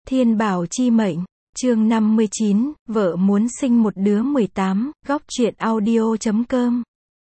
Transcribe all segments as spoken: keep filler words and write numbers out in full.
Thiên Bảo chi mệnh, chương năm mươi chín, vợ muốn sinh một đứa mười tám, góc truyện audio chấm com.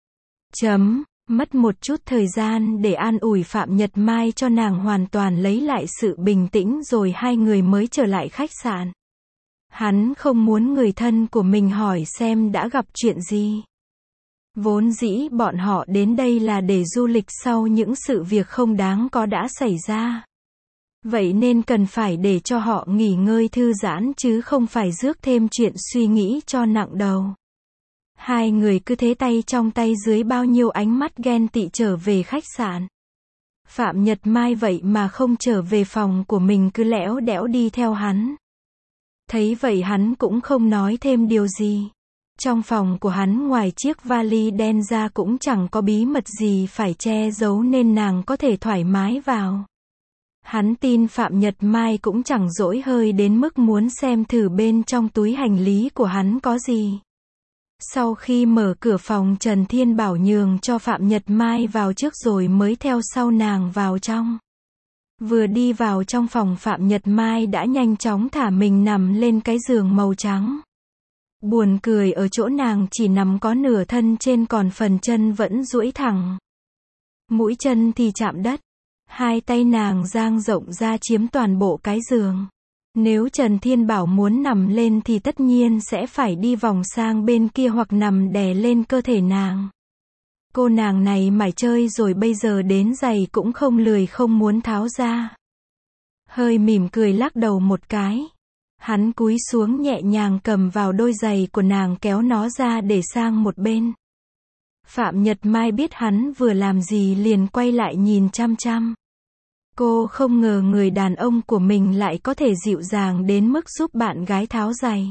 Chấm, mất một chút thời gian để an ủi Phạm Nhật Mai cho nàng hoàn toàn lấy lại sự bình tĩnh rồi hai người mới trở lại khách sạn. Hắn không muốn người thân của mình hỏi xem đã gặp chuyện gì. Vốn dĩ bọn họ đến đây là để du lịch sau những sự việc không đáng có đã xảy ra. Vậy nên cần phải để cho họ nghỉ ngơi thư giãn chứ không phải rước thêm chuyện suy nghĩ cho nặng đầu. Hai người cứ thế tay trong tay dưới bao nhiêu ánh mắt ghen tị trở về khách sạn. Phạm Nhật Mai vậy mà không trở về phòng của mình cứ lẽo đẽo đi theo hắn. Thấy vậy hắn cũng không nói thêm điều gì. Trong phòng của hắn ngoài chiếc vali đen ra cũng chẳng có bí mật gì phải che giấu nên nàng có thể thoải mái vào. Hắn tin Phạm Nhật Mai cũng chẳng dỗi hơi đến mức muốn xem thử bên trong túi hành lý của hắn có gì. Sau khi mở cửa phòng, Trần Thiên Bảo nhường cho Phạm Nhật Mai vào trước rồi mới theo sau nàng vào trong. Vừa đi vào trong phòng, Phạm Nhật Mai đã nhanh chóng thả mình nằm lên cái giường màu trắng. Buồn cười ở chỗ nàng chỉ nằm có nửa thân trên còn phần chân vẫn duỗi thẳng. Mũi chân thì chạm đất. Hai tay nàng dang rộng ra chiếm toàn bộ cái giường. Nếu Trần Thiên Bảo muốn nằm lên thì tất nhiên sẽ phải đi vòng sang bên kia hoặc nằm đè lên cơ thể nàng. Cô nàng này mải chơi rồi bây giờ đến giày cũng không lười không muốn tháo ra. Hơi mỉm cười lắc đầu một cái. Hắn cúi xuống nhẹ nhàng cầm vào đôi giày của nàng kéo nó ra để sang một bên. Phạm Nhật Mai biết hắn vừa làm gì liền quay lại nhìn chăm chăm. Cô không ngờ người đàn ông của mình lại có thể dịu dàng đến mức giúp bạn gái tháo giày.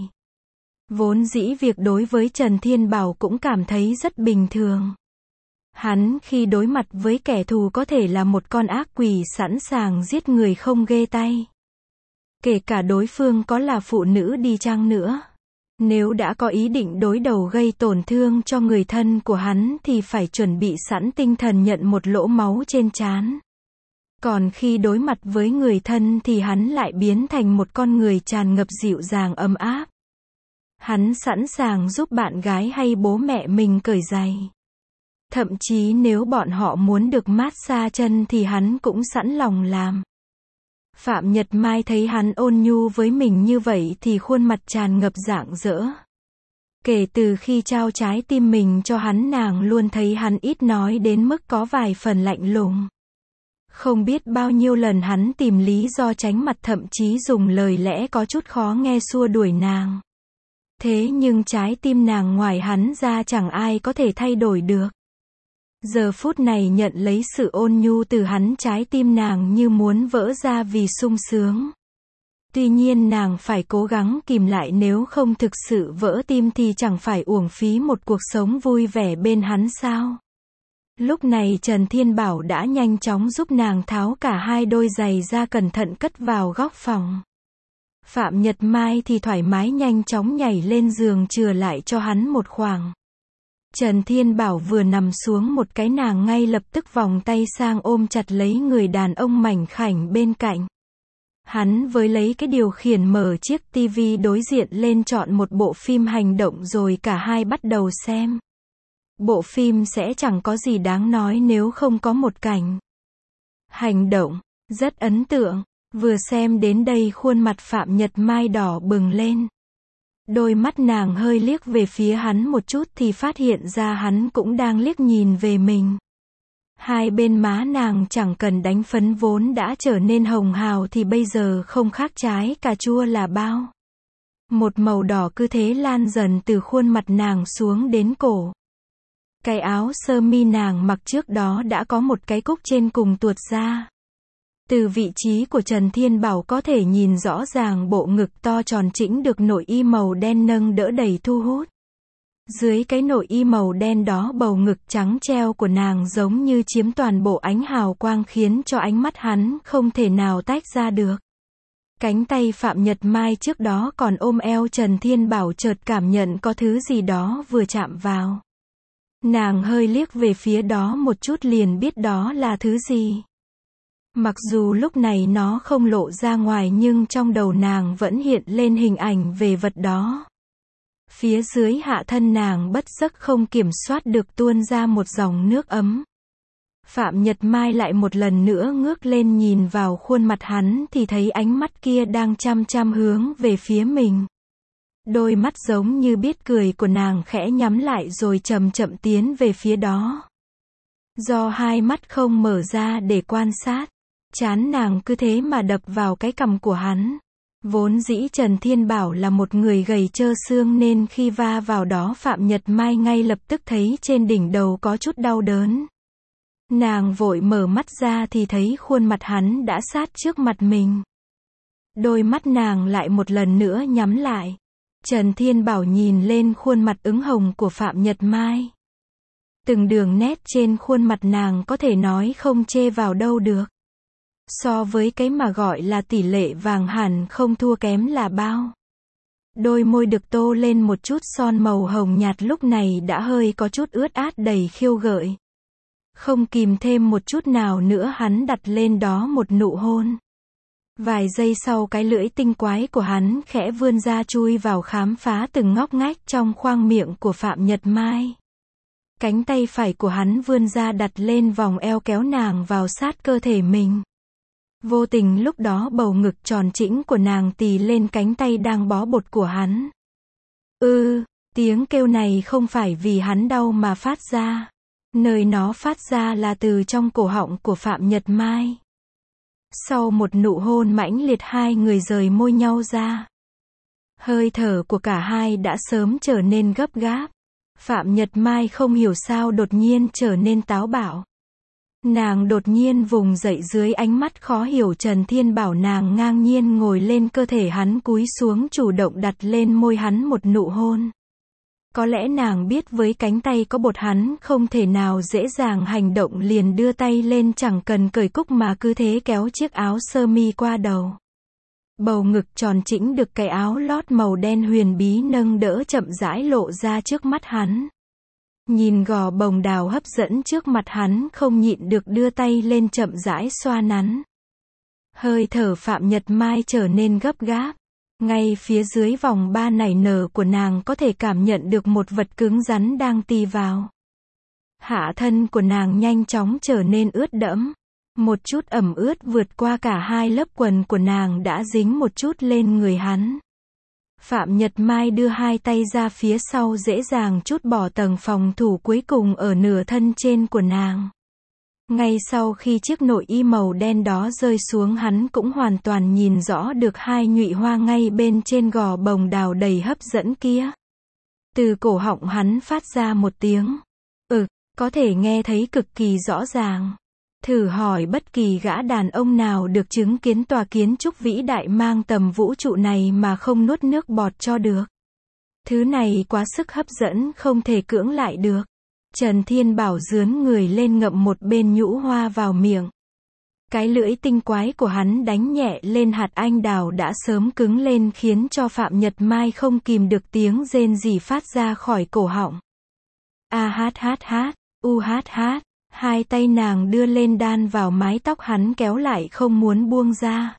Vốn dĩ việc đối với Trần Thiên Bảo cũng cảm thấy rất bình thường. Hắn khi đối mặt với kẻ thù có thể là một con ác quỷ sẵn sàng giết người không ghê tay. Kể cả đối phương có là phụ nữ đi chăng nữa. Nếu đã có ý định đối đầu gây tổn thương cho người thân của hắn thì phải chuẩn bị sẵn tinh thần nhận một lỗ máu trên trán. Còn khi đối mặt với người thân thì hắn lại biến thành một con người tràn ngập dịu dàng ấm áp. Hắn sẵn sàng giúp bạn gái hay bố mẹ mình cởi giày. Thậm chí nếu bọn họ muốn được massage chân thì hắn cũng sẵn lòng làm. Phạm Nhật Mai thấy hắn ôn nhu với mình như vậy thì khuôn mặt tràn ngập rạng rỡ. Kể từ khi trao trái tim mình cho hắn, nàng luôn thấy hắn ít nói đến mức có vài phần lạnh lùng. Không biết bao nhiêu lần hắn tìm lý do tránh mặt, thậm chí dùng lời lẽ có chút khó nghe xua đuổi nàng. Thế nhưng trái tim nàng ngoài hắn ra chẳng ai có thể thay đổi được. Giờ phút này nhận lấy sự ôn nhu từ hắn, trái tim nàng như muốn vỡ ra vì sung sướng. Tuy nhiên nàng phải cố gắng kìm lại, nếu không thực sự vỡ tim thì chẳng phải uổng phí một cuộc sống vui vẻ bên hắn sao. Lúc này Trần Thiên Bảo đã nhanh chóng giúp nàng tháo cả hai đôi giày ra, cẩn thận cất vào góc phòng. Phạm Nhật Mai thì thoải mái nhanh chóng nhảy lên giường chừa lại cho hắn một khoảng. Trần Thiên Bảo vừa nằm xuống một cái, nàng ngay lập tức vòng tay sang ôm chặt lấy người đàn ông mảnh khảnh bên cạnh. Hắn với lấy cái điều khiển mở chiếc tivi đối diện lên chọn một bộ phim hành động rồi cả hai bắt đầu xem. Bộ phim sẽ chẳng có gì đáng nói nếu không có một cảnh hành động rất ấn tượng. Vừa xem đến đây khuôn mặt Phạm Nhật Mai đỏ bừng lên. Đôi mắt nàng hơi liếc về phía hắn một chút thì phát hiện ra hắn cũng đang liếc nhìn về mình. Hai bên má nàng chẳng cần đánh phấn vốn đã trở nên hồng hào thì bây giờ không khác trái cà chua là bao. Một màu đỏ cứ thế lan dần từ khuôn mặt nàng xuống đến cổ. Cái áo sơ mi nàng mặc trước đó đã có một cái cúc trên cùng tuột ra. Từ vị trí của Trần Thiên Bảo có thể nhìn rõ ràng bộ ngực to tròn trĩnh được nội y màu đen nâng đỡ đầy thu hút. Dưới cái nội y màu đen đó, bầu ngực trắng treo của nàng giống như chiếm toàn bộ ánh hào quang khiến cho ánh mắt hắn không thể nào tách ra được. Cánh tay Phạm Nhật Mai trước đó còn ôm eo Trần Thiên Bảo chợt cảm nhận có thứ gì đó vừa chạm vào. Nàng hơi liếc về phía đó một chút liền biết đó là thứ gì. Mặc dù lúc này nó không lộ ra ngoài nhưng trong đầu nàng vẫn hiện lên hình ảnh về vật đó. Phía dưới hạ thân nàng bất giấc không kiểm soát được tuôn ra một dòng nước ấm. Phạm Nhật Mai lại một lần nữa ngước lên nhìn vào khuôn mặt hắn thì thấy ánh mắt kia đang chăm chăm hướng về phía mình. Đôi mắt giống như biết cười của nàng khẽ nhắm lại rồi chậm chậm tiến về phía đó. Do hai mắt không mở ra để quan sát, trán nàng cứ thế mà đập vào cái cằm của hắn. Vốn dĩ Trần Thiên Bảo là một người gầy trơ xương nên khi va vào đó Phạm Nhật Mai ngay lập tức thấy trên đỉnh đầu có chút đau đớn. Nàng vội mở mắt ra thì thấy khuôn mặt hắn đã sát trước mặt mình. Đôi mắt nàng lại một lần nữa nhắm lại. Trần Thiên Bảo nhìn lên khuôn mặt ửng hồng của Phạm Nhật Mai. Từng đường nét trên khuôn mặt nàng có thể nói không chê vào đâu được. So với cái mà gọi là tỷ lệ vàng hẳn không thua kém là bao. Đôi môi được tô lên một chút son màu hồng nhạt lúc này đã hơi có chút ướt át đầy khiêu gợi. Không kìm thêm một chút nào nữa hắn đặt lên đó một nụ hôn. Vài giây sau cái lưỡi tinh quái của hắn khẽ vươn ra chui vào khám phá từng ngóc ngách trong khoang miệng của Phạm Nhật Mai. Cánh tay phải của hắn vươn ra đặt lên vòng eo kéo nàng vào sát cơ thể mình. Vô tình lúc đó bầu ngực tròn trĩnh của nàng tì lên cánh tay đang bó bột của hắn. Ư, tiếng kêu này không phải vì hắn đau mà phát ra. Nơi nó phát ra là từ trong cổ họng của Phạm Nhật Mai. Sau một nụ hôn mãnh liệt hai người rời môi nhau ra. Hơi thở của cả hai đã sớm trở nên gấp gáp. Phạm Nhật Mai không hiểu sao đột nhiên trở nên táo bạo. Nàng đột nhiên vùng dậy dưới ánh mắt khó hiểu Trần Thiên Bảo nàng ngang nhiên ngồi lên cơ thể hắn cúi xuống chủ động đặt lên môi hắn một nụ hôn. Có lẽ nàng biết với cánh tay có bột hắn không thể nào dễ dàng hành động liền đưa tay lên chẳng cần cởi cúc mà cứ thế kéo chiếc áo sơ mi qua đầu. Bầu ngực tròn trĩnh được cái áo lót màu đen huyền bí nâng đỡ chậm rãi lộ ra trước mắt hắn. Nhìn gò bồng đào hấp dẫn trước mặt hắn không nhịn được đưa tay lên chậm rãi xoa nắn. Hơi thở Phạm Nhật Mai trở nên gấp gáp. Ngay phía dưới vòng ba nảy nở của nàng có thể cảm nhận được một vật cứng rắn đang tì vào. Hạ thân của nàng nhanh chóng trở nên ướt đẫm. Một chút ẩm ướt vượt qua cả hai lớp quần của nàng đã dính một chút lên người hắn. Phạm Nhật Mai đưa hai tay ra phía sau dễ dàng trút bỏ tầng phòng thủ cuối cùng ở nửa thân trên của nàng. Ngay sau khi chiếc nội y màu đen đó rơi xuống hắn cũng hoàn toàn nhìn rõ được hai nhụy hoa ngay bên trên gò bồng đào đầy hấp dẫn kia. Từ cổ họng hắn phát ra một tiếng ừ, có thể nghe thấy cực kỳ rõ ràng. Thử hỏi bất kỳ gã đàn ông nào được chứng kiến tòa kiến trúc vĩ đại mang tầm vũ trụ này mà không nuốt nước bọt cho được. Thứ này quá sức hấp dẫn không thể cưỡng lại được. Trần Thiên Bảo dướn người lên ngậm một bên nhũ hoa vào miệng. Cái lưỡi tinh quái của hắn đánh nhẹ lên hạt anh đào đã sớm cứng lên khiến cho Phạm Nhật Mai không kìm được tiếng rên rỉ phát ra khỏi cổ họng. A hát hát hát, u hát hát, hai tay nàng đưa lên đan vào mái tóc hắn kéo lại không muốn buông ra.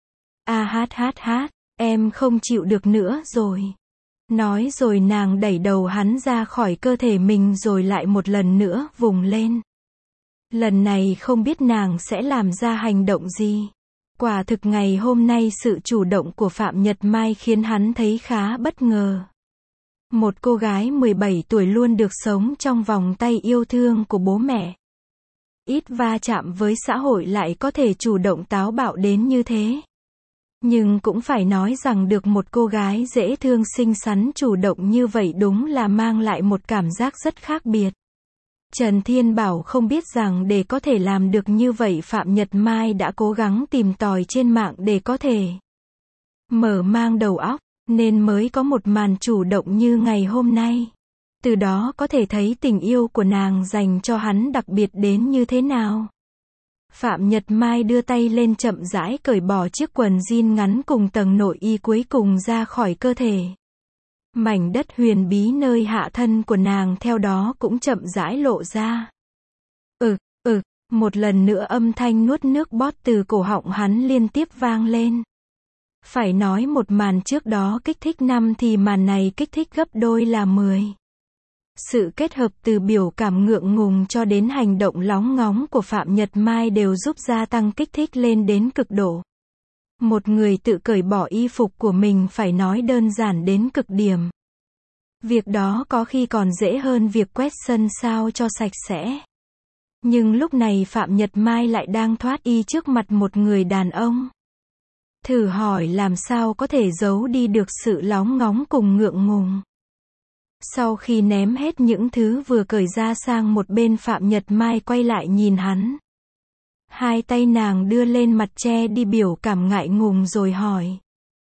A hát hát hát, em không chịu được nữa rồi. Nói rồi nàng đẩy đầu hắn ra khỏi cơ thể mình rồi lại một lần nữa vùng lên. Lần này không biết nàng sẽ làm ra hành động gì. Quả thực ngày hôm nay sự chủ động của Phạm Nhật Mai khiến hắn thấy khá bất ngờ. Một cô gái mười bảy tuổi luôn được sống trong vòng tay yêu thương của bố mẹ. Ít va chạm với xã hội lại có thể chủ động táo bạo đến như thế. Nhưng cũng phải nói rằng được một cô gái dễ thương xinh xắn chủ động như vậy đúng là mang lại một cảm giác rất khác biệt. Trần Thiên Bảo không biết rằng để có thể làm được như vậy Phạm Nhật Mai đã cố gắng tìm tòi trên mạng để có thể mở mang đầu óc, nên mới có một màn chủ động như ngày hôm nay. Từ đó có thể thấy tình yêu của nàng dành cho hắn đặc biệt đến như thế nào. Phạm Nhật Mai đưa tay lên chậm rãi cởi bỏ chiếc quần jean ngắn cùng tầng nội y cuối cùng ra khỏi cơ thể. Mảnh đất huyền bí nơi hạ thân của nàng theo đó cũng chậm rãi lộ ra. Ừ, ừ, Một lần nữa âm thanh nuốt nước bọt từ cổ họng hắn liên tiếp vang lên. Phải nói một màn trước đó kích thích năm thì màn này kích thích gấp đôi là mười. Sự kết hợp từ biểu cảm ngượng ngùng cho đến hành động lóng ngóng của Phạm Nhật Mai đều giúp gia tăng kích thích lên đến cực độ. Một người tự cởi bỏ y phục của mình phải nói đơn giản đến cực điểm. Việc đó có khi còn dễ hơn việc quét sân sao cho sạch sẽ. Nhưng lúc này Phạm Nhật Mai lại đang thoát y trước mặt một người đàn ông. Thử hỏi làm sao có thể giấu đi được sự lóng ngóng cùng ngượng ngùng. Sau khi ném hết những thứ vừa cởi ra sang một bên, Phạm Nhật Mai quay lại nhìn hắn. Hai tay nàng đưa lên mặt che đi biểu cảm ngại ngùng rồi hỏi.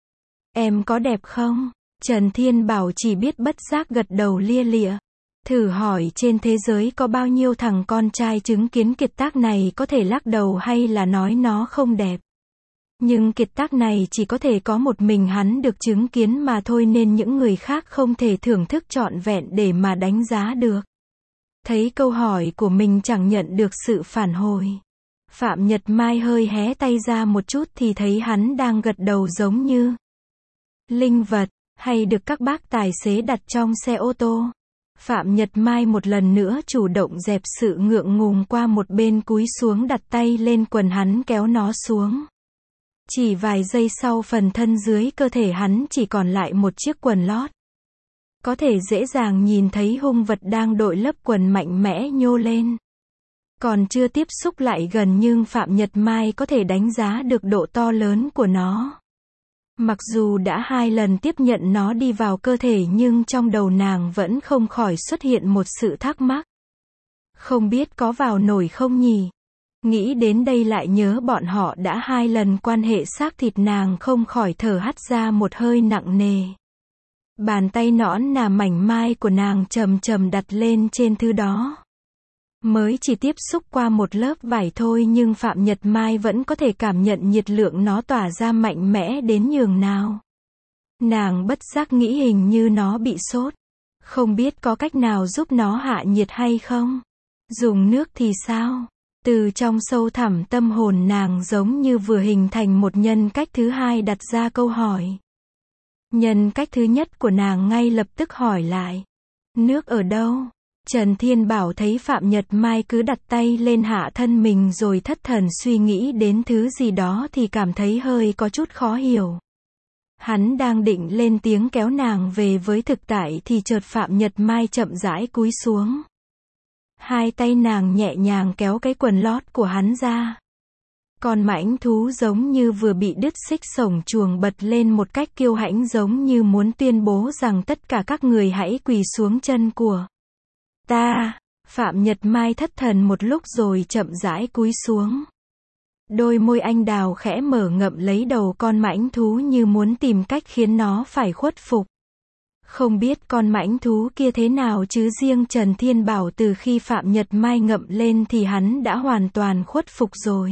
Em có đẹp không? Trần Thiên Bảo chỉ biết bất giác gật đầu lia lịa. Thử hỏi trên thế giới có bao nhiêu thằng con trai chứng kiến kiệt tác này có thể lắc đầu hay là nói nó không đẹp. Nhưng kiệt tác này chỉ có thể có một mình hắn được chứng kiến mà thôi, nên những người khác không thể thưởng thức trọn vẹn để mà đánh giá được. Thấy câu hỏi của mình chẳng nhận được sự phản hồi. Phạm Nhật Mai hơi hé tay ra một chút thì thấy hắn đang gật đầu giống như linh vật, hay được các bác tài xế đặt trong xe ô tô. Phạm Nhật Mai một lần nữa chủ động dẹp sự ngượng ngùng qua một bên, cúi xuống đặt tay lên quần hắn kéo nó xuống. Chỉ vài giây sau, phần thân dưới cơ thể hắn chỉ còn lại một chiếc quần lót. Có thể dễ dàng nhìn thấy hung vật đang đội lớp quần mạnh mẽ nhô lên. Còn chưa tiếp xúc lại gần nhưng Phạm Nhật Mai có thể đánh giá được độ to lớn của nó. Mặc dù đã hai lần tiếp nhận nó đi vào cơ thể nhưng trong đầu nàng vẫn không khỏi xuất hiện một sự thắc mắc. Không biết có vào nổi không nhỉ? Nghĩ đến đây lại nhớ bọn họ đã hai lần quan hệ xác thịt, nàng không khỏi thở hắt ra một hơi nặng nề. Bàn tay nõn nà mảnh mai của nàng chầm chầm đặt lên trên thứ đó. Mới chỉ tiếp xúc qua một lớp vải thôi nhưng Phạm Nhật Mai vẫn có thể cảm nhận nhiệt lượng nó tỏa ra mạnh mẽ đến nhường nào. Nàng bất giác nghĩ hình như nó bị sốt. Không biết có cách nào giúp nó hạ nhiệt hay không? Dùng nước thì sao? Từ trong sâu thẳm tâm hồn nàng giống như vừa hình thành một nhân cách thứ hai đặt ra câu hỏi. Nhân cách thứ nhất của nàng ngay lập tức hỏi lại. Nước ở đâu? Trần Thiên Bảo thấy Phạm Nhật Mai cứ đặt tay lên hạ thân mình rồi thất thần suy nghĩ đến thứ gì đó thì cảm thấy hơi có chút khó hiểu. Hắn đang định lên tiếng kéo nàng về với thực tại thì chợt Phạm Nhật Mai chậm rãi cúi xuống. Hai tay nàng nhẹ nhàng kéo cái quần lót của hắn ra. Con mãnh thú giống như vừa bị đứt xích sổng chuồng bật lên một cách kiêu hãnh, giống như muốn tuyên bố rằng tất cả các người hãy quỳ xuống chân của ta. Phạm Nhật Mai thất thần một lúc rồi chậm rãi cúi xuống. Đôi môi anh đào khẽ mở ngậm lấy đầu con mãnh thú như muốn tìm cách khiến nó phải khuất phục. Không biết con mãnh thú kia thế nào chứ riêng Trần Thiên Bảo từ khi Phạm Nhật Mai ngậm lên thì hắn đã hoàn toàn khuất phục rồi.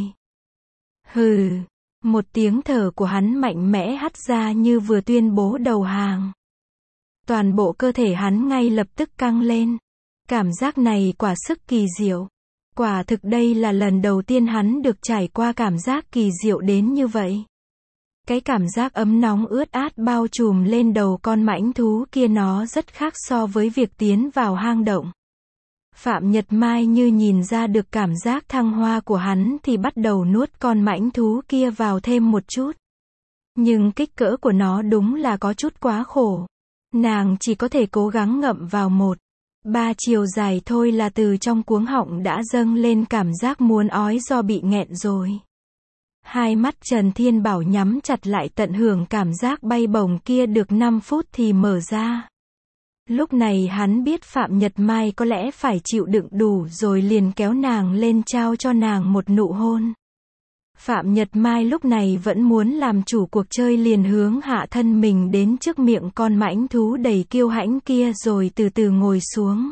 Hừ, một tiếng thở của hắn mạnh mẽ hắt ra như vừa tuyên bố đầu hàng. Toàn bộ cơ thể hắn ngay lập tức căng lên. Cảm giác này quả sức kỳ diệu. Quả thực đây là lần đầu tiên hắn được trải qua cảm giác kỳ diệu đến như vậy. Cái cảm giác ấm nóng ướt át bao trùm lên đầu con mãnh thú kia nó rất khác so với việc tiến vào hang động. Phạm Nhật Mai như nhìn ra được cảm giác thăng hoa của hắn thì bắt đầu nuốt con mãnh thú kia vào thêm một chút. Nhưng kích cỡ của nó đúng là có chút quá khổ. Nàng chỉ có thể cố gắng ngậm vào một ba chiều dài thôi là từ trong cuống họng đã dâng lên cảm giác muốn ói do bị nghẹn rồi. Hai mắt Trần Thiên Bảo nhắm chặt lại tận hưởng cảm giác bay bổng kia được năm phút thì mở ra. Lúc này hắn biết Phạm Nhật Mai có lẽ phải chịu đựng đủ rồi liền kéo nàng lên trao cho nàng một nụ hôn. Phạm Nhật Mai lúc này vẫn muốn làm chủ cuộc chơi, liền hướng hạ thân mình đến trước miệng con mãnh thú đầy kiêu hãnh kia rồi từ từ ngồi xuống.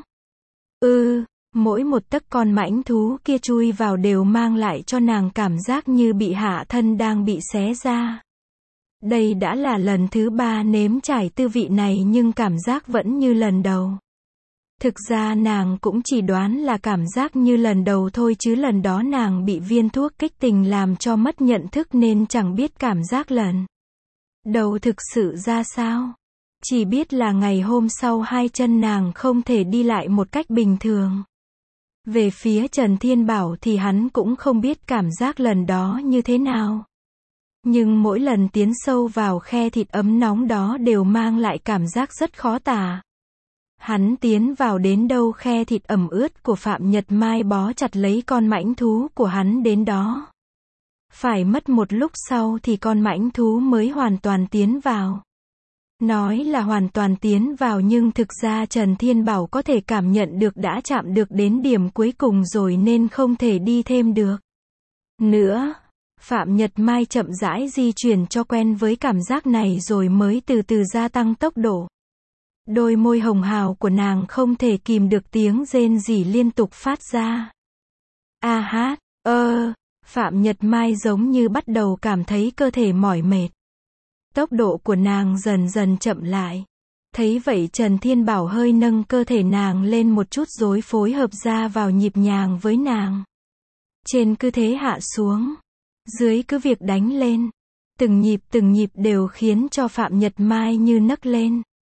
Ư, mỗi một tấc con mãnh thú kia chui vào đều mang lại cho nàng cảm giác như bị hạ thân đang bị xé ra. Đây đã là lần thứ ba nếm trải tư vị này nhưng cảm giác vẫn như lần đầu. Thực ra nàng cũng chỉ đoán là cảm giác như lần đầu thôi chứ lần đó nàng bị viên thuốc kích tình làm cho mất nhận thức nên chẳng biết cảm giác lần đầu thực sự ra sao. Chỉ biết là ngày hôm sau hai chân nàng không thể đi lại một cách bình thường. Về phía Trần Thiên Bảo thì hắn cũng không biết cảm giác lần đó như thế nào. Nhưng mỗi lần tiến sâu vào khe thịt ấm nóng đó đều mang lại cảm giác rất khó tả. Hắn tiến vào đến đâu khe thịt ẩm ướt của Phạm Nhật Mai bó chặt lấy con mãnh thú của hắn đến đó. Phải mất một lúc sau thì con mãnh thú mới hoàn toàn tiến vào. Nói là hoàn toàn tiến vào nhưng thực ra Trần Thiên Bảo có thể cảm nhận được đã chạm được đến điểm cuối cùng rồi nên không thể đi thêm được nữa. Phạm Nhật Mai chậm rãi di chuyển cho quen với cảm giác này rồi mới từ từ gia tăng tốc độ. Đôi môi hồng hào của nàng không thể kìm được tiếng rên rỉ liên tục phát ra. A hát, ơ, Phạm Nhật Mai giống như bắt đầu cảm thấy cơ thể mỏi mệt. Tốc độ của nàng dần dần chậm lại. Thấy vậy Trần Thiên Bảo hơi nâng cơ thể nàng lên một chút rồi phối hợp ra vào nhịp nhàng với nàng. Trên cứ thế hạ xuống. Dưới cứ việc đánh lên. Từng nhịp từng nhịp đều khiến cho Phạm Nhật Mai như nấc lên.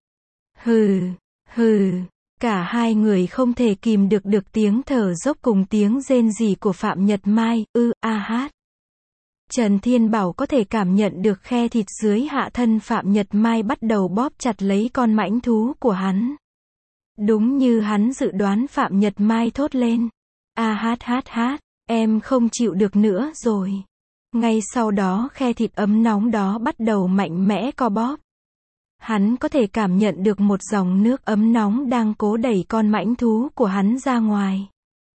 Hừ, hừ. Cả hai người không thể kìm được được tiếng thở dốc cùng tiếng rên rỉ của Phạm Nhật Mai, ư, a hát. Trần Thiên Bảo có thể cảm nhận được khe thịt dưới hạ thân Phạm Nhật Mai bắt đầu bóp chặt lấy con mãnh thú của hắn. Đúng như hắn dự đoán Phạm Nhật Mai thốt lên. A hát hát hát, em không chịu được nữa rồi. Ngay sau đó khe thịt ấm nóng đó bắt đầu mạnh mẽ co bóp. Hắn có thể cảm nhận được một dòng nước ấm nóng đang cố đẩy con mãnh thú của hắn ra ngoài.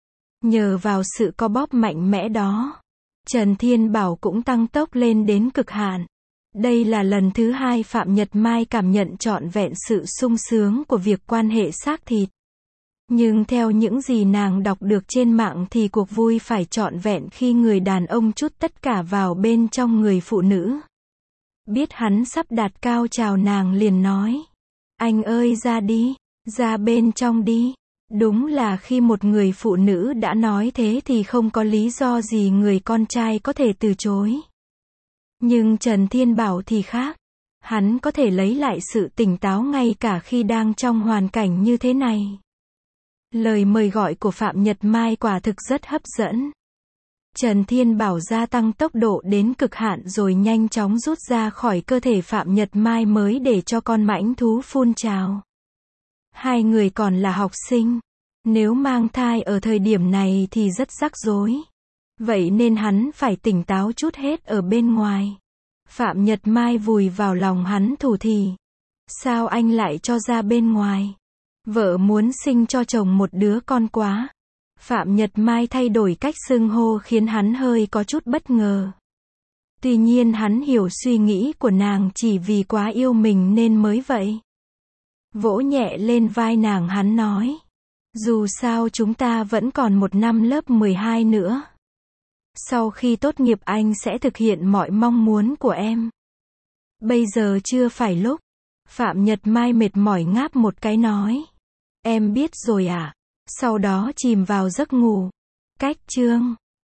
Nhờ vào sự co bóp mạnh mẽ đó, Trần Thiên Bảo cũng tăng tốc lên đến cực hạn. Đây là lần thứ hai Phạm Nhật Mai cảm nhận trọn vẹn sự sung sướng của việc quan hệ xác thịt. Nhưng theo những gì nàng đọc được trên mạng thì cuộc vui phải trọn vẹn khi người đàn ông trút tất cả vào bên trong người phụ nữ. Biết hắn sắp đạt cao trào nàng liền nói. Anh ơi ra đi, ra bên trong đi. Đúng là khi một người phụ nữ đã nói thế thì không có lý do gì người con trai có thể từ chối. Nhưng Trần Thiên Bảo thì khác. Hắn có thể lấy lại sự tỉnh táo ngay cả khi đang trong hoàn cảnh như thế này. Lời mời gọi của Phạm Nhật Mai quả thực rất hấp dẫn. Trần Thiên Bảo gia tăng tốc độ đến cực hạn rồi nhanh chóng rút ra khỏi cơ thể Phạm Nhật Mai mới để cho con mãnh thú phun trào. Hai người còn là học sinh. Nếu mang thai ở thời điểm này thì rất rắc rối. Vậy nên hắn phải tỉnh táo chút hết ở bên ngoài. Phạm Nhật Mai vùi vào lòng hắn thủ thỉ. Sao anh lại cho ra bên ngoài? Vợ muốn sinh cho chồng một đứa con quá. Phạm Nhật Mai thay đổi cách xưng hô khiến hắn hơi có chút bất ngờ. Tuy nhiên hắn hiểu suy nghĩ của nàng chỉ vì quá yêu mình nên mới vậy. Vỗ nhẹ lên vai nàng hắn nói. Dù sao chúng ta vẫn còn một năm lớp mười hai nữa. Sau khi tốt nghiệp anh sẽ thực hiện mọi mong muốn của em. Bây giờ chưa phải lúc. Phạm Nhật Mai mệt mỏi ngáp một cái nói. Em biết rồi à? Sau đó chìm vào giấc ngủ. Cách chương